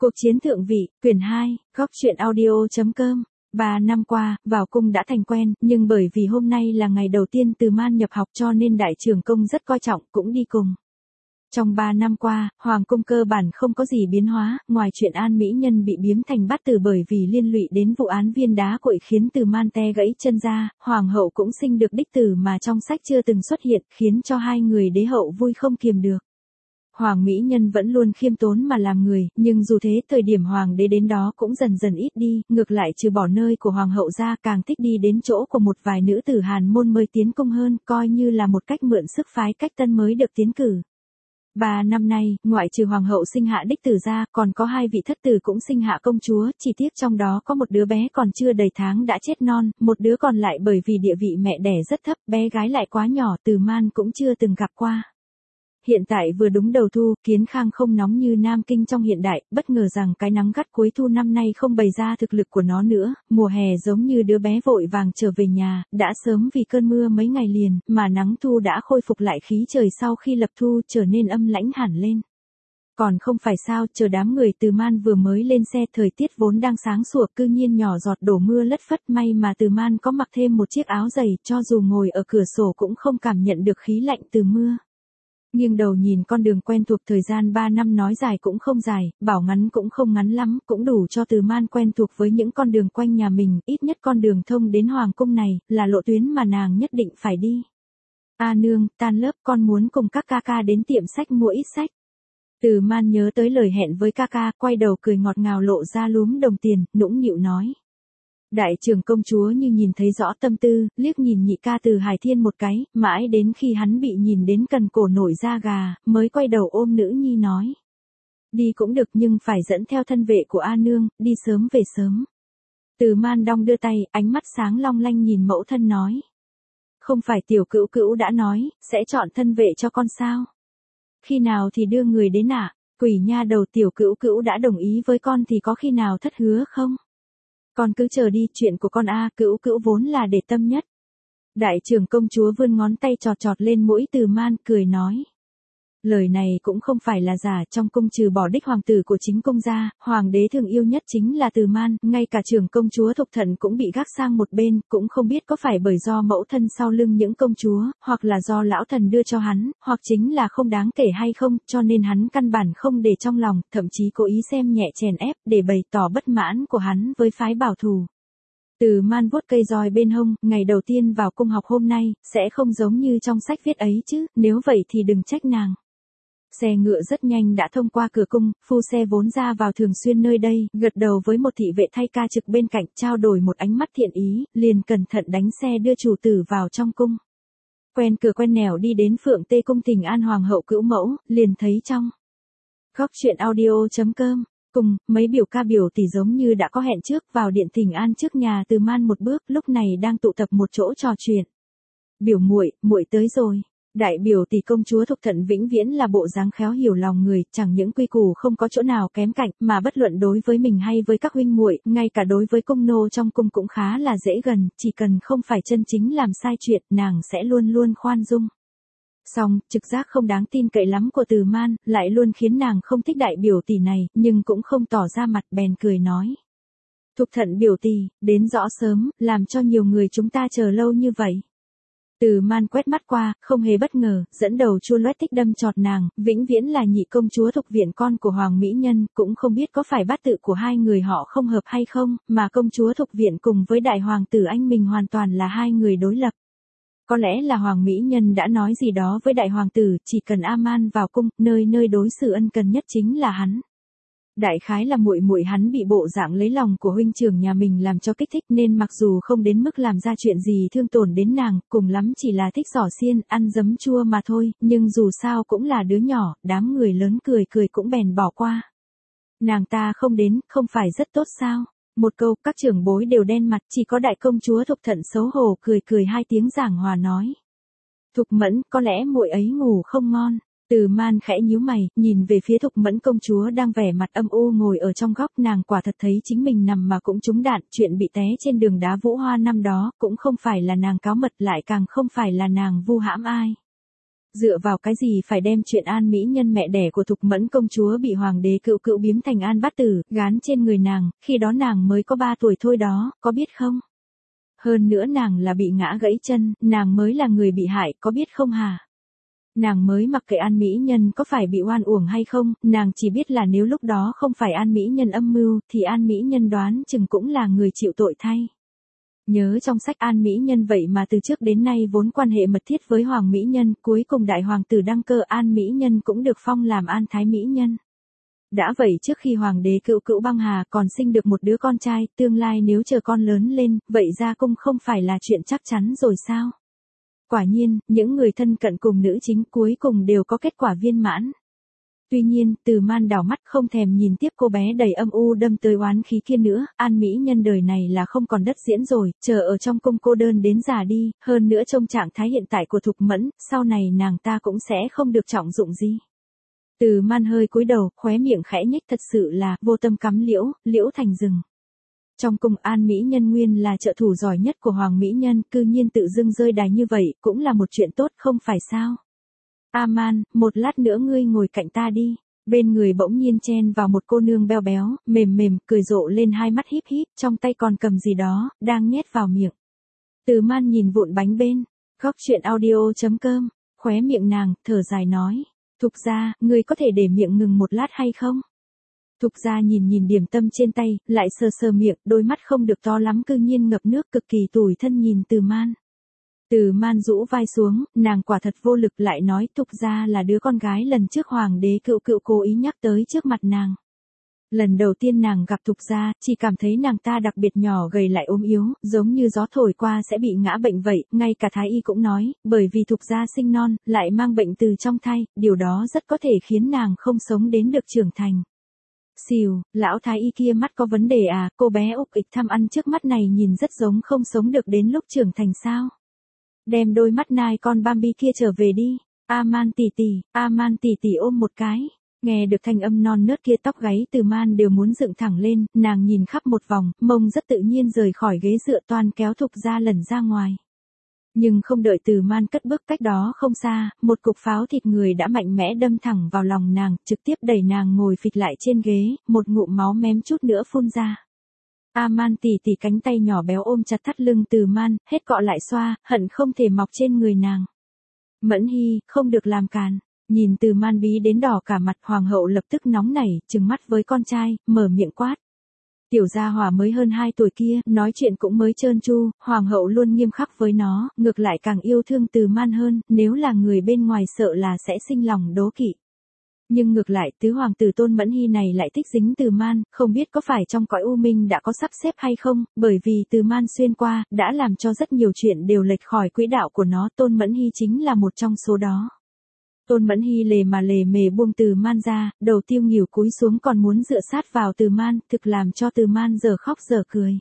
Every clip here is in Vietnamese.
Cuộc chiến thượng vị, quyển 2, góc truyện audio.com. 3 năm qua, vào cung đã thành quen, nhưng bởi vì hôm nay là ngày đầu tiên Từ Man nhập học cho nên đại trưởng công rất coi trọng, cũng đi cùng. Trong 3 năm qua, Hoàng cung cơ bản không có gì biến hóa, ngoài chuyện An Mỹ Nhân bị biếm thành bát tử bởi vì liên lụy đến vụ án viên đá cội khiến Từ Man té gãy chân ra, Hoàng hậu cũng sinh được đích tử mà trong sách chưa từng xuất hiện, khiến cho hai người đế hậu vui không kiềm được. Hoàng Mỹ Nhân vẫn luôn khiêm tốn mà làm người, nhưng dù thế thời điểm Hoàng đế đến đó cũng dần dần ít đi, ngược lại trừ bỏ nơi của Hoàng hậu ra càng thích đi đến chỗ của một vài nữ tử Hàn môn mới tiến cung hơn, coi như là một cách mượn sức phái cách tân mới được tiến cử. 3 năm nay, ngoại trừ Hoàng hậu sinh hạ đích tử ra, còn có 2 vị thất tử cũng sinh hạ công chúa, chỉ tiếc trong đó có một đứa bé còn chưa đầy tháng đã chết non, một đứa còn lại bởi vì địa vị mẹ đẻ rất thấp, bé gái lại quá nhỏ, Từ Man cũng chưa từng gặp qua. Hiện tại vừa đúng đầu thu, Kiến Khang không nóng như Nam Kinh trong hiện đại, bất ngờ rằng cái nắng gắt cuối thu năm nay không bày ra thực lực của nó nữa, mùa hè giống như đứa bé vội vàng trở về nhà, đã sớm vì cơn mưa mấy ngày liền, mà nắng thu đã khôi phục lại khí trời sau khi lập thu trở nên âm lãnh hẳn lên. Còn không phải sao, chờ đám người Từ Man vừa mới lên xe, thời tiết vốn đang sáng sủa cư nhiên nhỏ giọt đổ mưa lất phất, may mà Từ Man có mặc thêm một chiếc áo dày, cho dù ngồi ở cửa sổ cũng không cảm nhận được khí lạnh từ mưa. Nghiêng đầu nhìn con đường quen thuộc, thời gian 3 năm nói dài cũng không dài, bảo ngắn cũng không ngắn lắm, cũng đủ cho Từ Man quen thuộc với những con đường quanh nhà mình, ít nhất con đường thông đến Hoàng cung này, là lộ tuyến mà nàng nhất định phải đi. A nương, tan lớp con muốn cùng các ca ca đến tiệm sách mua ít sách. Từ Man nhớ tới lời hẹn với ca ca, quay đầu cười ngọt ngào lộ ra lúm đồng tiền, nũng nịu nói. Đại trưởng công chúa như nhìn thấy rõ tâm tư, liếc nhìn nhị ca Từ Hải Thiên một cái, mãi đến khi hắn bị nhìn đến cần cổ nổi da gà, mới quay đầu ôm nữ nhi nói. Đi cũng được nhưng phải dẫn theo thân vệ của A nương, đi sớm về sớm. Từ Man đong đưa tay, ánh mắt sáng long lanh nhìn mẫu thân nói. Không phải tiểu cữu cữu đã nói, sẽ chọn thân vệ cho con sao? Khi nào thì đưa người đến ạ? Quỷ nha đầu, tiểu cữu cữu đã đồng ý với con thì có khi nào thất hứa không? Con cứ chờ đi, chuyện của con cữu cữu vốn là để tâm nhất. Đại trưởng công chúa vươn ngón tay chọt chọt lên mũi Từ Man, cười nói. Lời này cũng không phải là giả, trong cung trừ bỏ đích hoàng tử của chính cung ra, hoàng đế thường yêu nhất chính là Từ Man, ngay cả trưởng công chúa Thục Thận cũng bị gác sang một bên, cũng không biết có phải bởi do mẫu thân sau lưng những công chúa, hoặc là do lão thần đưa cho hắn, hoặc chính là không đáng kể hay không, cho nên hắn căn bản không để trong lòng, thậm chí cố ý xem nhẹ chèn ép, để bày tỏ bất mãn của hắn với phái bảo thủ. Từ Man vuốt cây roi bên hông, ngày đầu tiên vào cung học hôm nay, sẽ không giống như trong sách viết ấy chứ, nếu vậy thì đừng trách nàng. Xe ngựa rất nhanh đã thông qua cửa cung, phu xe vốn ra vào thường xuyên nơi đây, gật đầu với một thị vệ thay ca trực bên cạnh, trao đổi một ánh mắt thiện ý, liền cẩn thận đánh xe đưa chủ tử vào trong cung. Quen cửa quen nẻo đi đến Phượng Tê cung Thỉnh An hoàng hậu cữu mẫu, liền thấy trong góc truyện audio.com. Cùng, mấy biểu ca biểu tỷ giống như đã có hẹn trước, vào điện Thỉnh An trước nhà Từ Man một bước, lúc này đang tụ tập một chỗ trò chuyện. Biểu muội, muội tới rồi. Đại biểu tỷ công chúa Thục Thận vĩnh viễn là bộ dáng khéo hiểu lòng người, chẳng những quy củ không có chỗ nào kém cạnh, mà bất luận đối với mình hay với các huynh muội, ngay cả đối với cung nô trong cung cũng khá là dễ gần, chỉ cần không phải chân chính làm sai chuyện, nàng sẽ luôn luôn khoan dung. Song, trực giác không đáng tin cậy lắm của Từ Man, lại luôn khiến nàng không thích đại biểu tỷ này, nhưng cũng không tỏ ra mặt, bèn cười nói. Thục Thận biểu tỷ, đến rõ sớm, làm cho nhiều người chúng ta chờ lâu như vậy. Từ Man quét mắt qua, không hề bất ngờ, dẫn đầu chua loét thích đâm chọt nàng, vĩnh viễn là nhị công chúa Thục Viện con của Hoàng Mỹ Nhân, cũng không biết có phải bát tự của hai người họ không hợp hay không, mà công chúa Thục Viện cùng với đại hoàng tử anh mình hoàn toàn là hai người đối lập. Có lẽ là Hoàng Mỹ Nhân đã nói gì đó với đại hoàng tử, chỉ cần A-man vào cung, nơi nơi đối xử ân cần nhất chính là hắn. Đại khái là muội muội hắn bị bộ dạng lấy lòng của huynh trưởng nhà mình làm cho kích thích, nên mặc dù không đến mức làm ra chuyện gì thương tổn đến nàng, cùng lắm chỉ là thích xỏ xiên, ăn giấm chua mà thôi, nhưng dù sao cũng là đứa nhỏ, đám người lớn cười cười cũng bèn bỏ qua. Nàng ta không đến, không phải rất tốt sao? Một câu, các trưởng bối đều đen mặt, chỉ có đại công chúa Thục Thận xấu hổ cười cười 2 tiếng giảng hòa nói. Thục Mẫn, có lẽ muội ấy ngủ không ngon. Từ Man khẽ nhíu mày, nhìn về phía Thục Mẫn công chúa đang vẻ mặt âm u ngồi ở trong góc, nàng quả thật thấy chính mình nằm mà cũng trúng đạn, chuyện bị té trên đường đá Vũ Hoa năm đó, cũng không phải là nàng cáo mật, lại càng không phải là nàng vu hãm ai. Dựa vào cái gì phải đem chuyện An Mỹ Nhân mẹ đẻ của Thục Mẫn công chúa bị hoàng đế cựu cựu biếm thành An Bát Tử, gán trên người nàng, khi đó nàng mới có 3 tuổi thôi đó, có biết không? Hơn nữa nàng là bị ngã gãy chân, nàng mới là người bị hại, có biết không hả? Nàng mới mặc kệ An Mỹ Nhân có phải bị oan uổng hay không, nàng chỉ biết là nếu lúc đó không phải An Mỹ Nhân âm mưu, thì An Mỹ Nhân đoán chừng cũng là người chịu tội thay. Nhớ trong sách An Mỹ Nhân vậy mà từ trước đến nay vốn quan hệ mật thiết với Hoàng Mỹ Nhân, cuối cùng đại hoàng tử đăng cơ An Mỹ Nhân cũng được phong làm An Thái Mỹ Nhân. Đã vậy trước khi hoàng đế cựu cựu băng hà còn sinh được một đứa con trai, tương lai nếu chờ con lớn lên, vậy ra cung không phải là chuyện chắc chắn rồi sao? Quả nhiên, những người thân cận cùng nữ chính cuối cùng đều có kết quả viên mãn. Tuy nhiên, Từ Man đảo mắt không thèm nhìn tiếp cô bé đầy âm u đâm tới oán khí kia nữa, An Mỹ Nhân đời này là không còn đất diễn rồi, chờ ở trong cung cô đơn đến già đi, hơn nữa trong trạng thái hiện tại của Thục Mẫn, sau này nàng ta cũng sẽ không được trọng dụng gì. Từ Man hơi cúi đầu, khóe miệng khẽ nhếch, thật sự là vô tâm cắm liễu, liễu thành rừng. Trong cung An Mỹ Nhân nguyên là trợ thủ giỏi nhất của Hoàng Mỹ Nhân, cư nhiên tự dưng rơi đài như vậy, cũng là một chuyện tốt không phải sao? A Man, một lát nữa ngươi ngồi cạnh ta đi. Bên người bỗng nhiên chen vào một cô nương beo béo, mềm mềm, cười rộ lên, hai mắt híp híp, trong tay còn cầm gì đó, đang nhét vào miệng. Từ Man nhìn vụn bánh bên, góc chuyện audio.com, khóe miệng nàng, thở dài nói. Thục gia, ngươi có thể để miệng ngừng một lát hay không? Thục gia nhìn nhìn điểm tâm trên tay, lại sờ sờ miệng, đôi mắt không được to lắm cư nhiên ngập nước, cực kỳ tủi thân nhìn Từ Man. Từ Man rũ vai xuống, nàng quả thật vô lực, lại nói Thục gia là đứa con gái lần trước hoàng đế cựu cựu cố ý nhắc tới trước mặt nàng. Lần đầu tiên nàng gặp Thục gia, chỉ cảm thấy nàng ta đặc biệt nhỏ gầy lại ốm yếu, giống như gió thổi qua sẽ bị ngã bệnh vậy, ngay cả thái y cũng nói, bởi vì Thục gia sinh non, lại mang bệnh từ trong thai, điều đó rất có thể khiến nàng không sống đến được trưởng thành. Xìu, lão thái y kia mắt có vấn đề à, cô bé ục ịch tham ăn trước mắt này nhìn rất giống không sống được đến lúc trưởng thành sao. Đem đôi mắt nai con Bambi kia trở về đi, A-man tỷ tỷ ôm một cái. Nghe được thanh âm non nớt kia tóc gáy Từ Man đều muốn dựng thẳng lên, nàng nhìn khắp một vòng, mông rất tự nhiên rời khỏi ghế dựa toàn kéo Thục gia lẩn ra ngoài. Nhưng không đợi Từ Man cất bước, cách đó không xa, một cục pháo thịt người đã mạnh mẽ đâm thẳng vào lòng nàng, trực tiếp đẩy nàng ngồi phịch lại trên ghế, một ngụm máu mém chút nữa phun ra. A-man tỷ tỷ cánh tay nhỏ béo ôm chặt thắt lưng Từ Man, hết cọ lại xoa, hận không thể mọc trên người nàng. Mẫn Hy, không được làm càn. Nhìn Từ Man bí đến đỏ cả mặt, hoàng hậu lập tức nóng nảy, trừng mắt với con trai, mở miệng quát. Tiểu gia hỏa mới hơn 2 tuổi kia, nói chuyện cũng mới trơn tru, hoàng hậu luôn nghiêm khắc với nó, ngược lại càng yêu thương Từ Man hơn, nếu là người bên ngoài sợ là sẽ sinh lòng đố kỵ. Nhưng ngược lại, tứ hoàng tử Tôn Mẫn Hy này lại thích dính Từ Man, không biết có phải trong cõi u minh đã có sắp xếp hay không, bởi vì Từ Man xuyên qua, đã làm cho rất nhiều chuyện đều lệch khỏi quỹ đạo của nó, Tôn Mẫn Hy chính là một trong số đó. Tôn Mẫn Hy lề mề buông Từ Man ra, đầu tiêu nghỉu cúi xuống còn muốn dựa sát vào Từ Man, thực làm cho Từ Man giờ khóc giờ cười.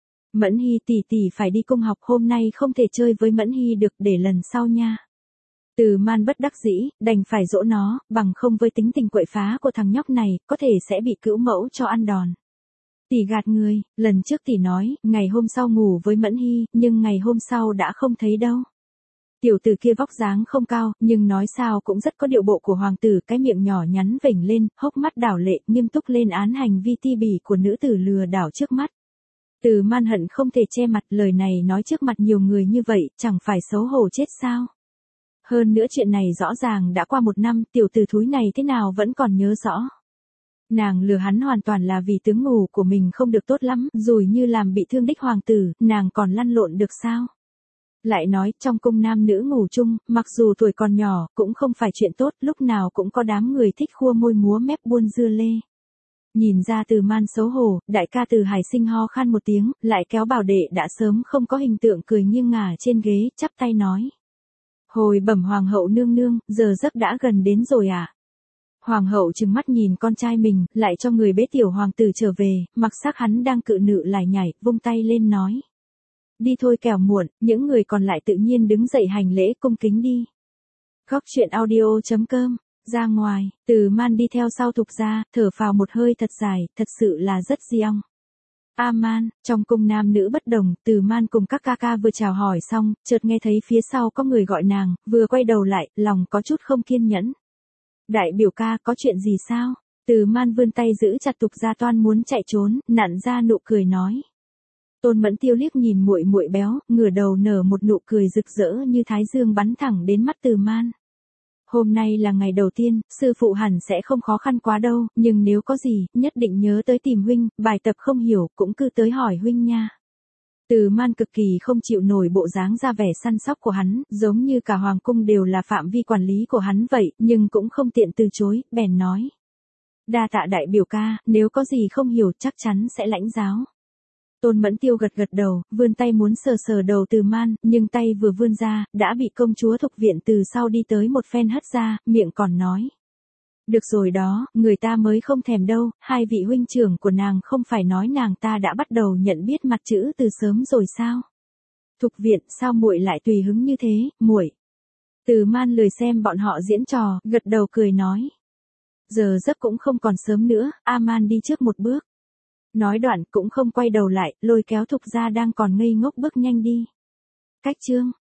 Mẫn Hy tỷ tỷ phải đi cung học, hôm nay không thể chơi với Mẫn Hy được, để lần sau nha. Từ Man bất đắc dĩ, đành phải dỗ nó, bằng không với tính tình quậy phá của thằng nhóc này, có thể sẽ bị cữu mẫu cho ăn đòn. Tỷ gạt người, lần trước tỷ nói, ngày hôm sau ngủ với Mẫn Hy, nhưng ngày hôm sau đã không thấy đâu. Tiểu tử kia vóc dáng không cao, nhưng nói sao cũng rất có điệu bộ của hoàng tử, cái miệng nhỏ nhắn vểnh lên, hốc mắt đảo lệ, nghiêm túc lên án hành vi ti bỉ của nữ tử lừa đảo trước mắt. Từ Man hận không thể che mặt, lời này nói trước mặt nhiều người như vậy, chẳng phải xấu hổ chết sao. Hơn nữa chuyện này rõ ràng đã qua 1 năm, tiểu tử thúi này thế nào vẫn còn nhớ rõ. Nàng lừa hắn hoàn toàn là vì tướng ngủ của mình không được tốt lắm, rồi như làm bị thương đích hoàng tử, nàng còn lăn lộn được sao. Lại nói, trong cung nam nữ ngủ chung, mặc dù tuổi còn nhỏ, cũng không phải chuyện tốt, lúc nào cũng có đám người thích khua môi múa mép buôn dưa lê. Nhìn ra Từ Man xấu hổ, đại ca Từ Hải Sinh ho khan một tiếng, lại kéo bảo đệ đã sớm không có hình tượng cười nghiêng ngả trên ghế, chắp tay nói. Hồi bẩm hoàng hậu nương nương, giờ giấc đã gần đến rồi à? Hoàng hậu trừng mắt nhìn con trai mình, lại cho người bế tiểu hoàng tử trở về, mặc xác hắn đang cự nự lải nhải, vung tay lên nói. Đi thôi kẻo muộn, những người còn lại tự nhiên đứng dậy hành lễ cung kính đi. Góc chuyện audio.com, ra ngoài, Từ Man đi theo sau Thục gia, thở phào một hơi thật dài, thật sự là rất diong. A-man, trong cung nam nữ bất đồng, Từ Man cùng các ca ca vừa chào hỏi xong, chợt nghe thấy phía sau có người gọi nàng, vừa quay đầu lại, lòng có chút không kiên nhẫn. Đại biểu ca, có chuyện gì sao? Từ Man vươn tay giữ chặt Tục Gia Toan muốn chạy trốn, nặn ra nụ cười nói. Tôn Mẫn Tiêu liếc nhìn muội muội béo, ngửa đầu nở một nụ cười rực rỡ như thái dương bắn thẳng đến mắt Từ Man. Hôm nay là ngày đầu tiên, sư phụ hẳn sẽ không khó khăn quá đâu, nhưng nếu có gì, nhất định nhớ tới tìm huynh, bài tập không hiểu, cũng cứ tới hỏi huynh nha. Từ Man cực kỳ không chịu nổi bộ dáng ra vẻ săn sóc của hắn, giống như cả hoàng cung đều là phạm vi quản lý của hắn vậy, nhưng cũng không tiện từ chối, bèn nói. Đa tạ đại biểu ca, nếu có gì không hiểu chắc chắn sẽ lãnh giáo. Tôn Mẫn Tiêu gật gật đầu, vươn tay muốn sờ sờ đầu Từ Man, nhưng tay vừa vươn ra, đã bị công chúa Thục Viện từ sau đi tới một phen hất ra, miệng còn nói. Được rồi đó, người ta mới không thèm đâu, hai vị huynh trưởng của nàng không phải nói nàng ta đã bắt đầu nhận biết mặt chữ từ sớm rồi sao? Thục Viện, sao muội lại tùy hứng như thế, muội? Từ Man lười xem bọn họ diễn trò, gật đầu cười nói. Giờ giấc cũng không còn sớm nữa, A-man đi trước một bước. Nói đoạn cũng không quay đầu lại, lôi kéo Thục Gia đang còn ngây ngốc bước nhanh đi. Cách chương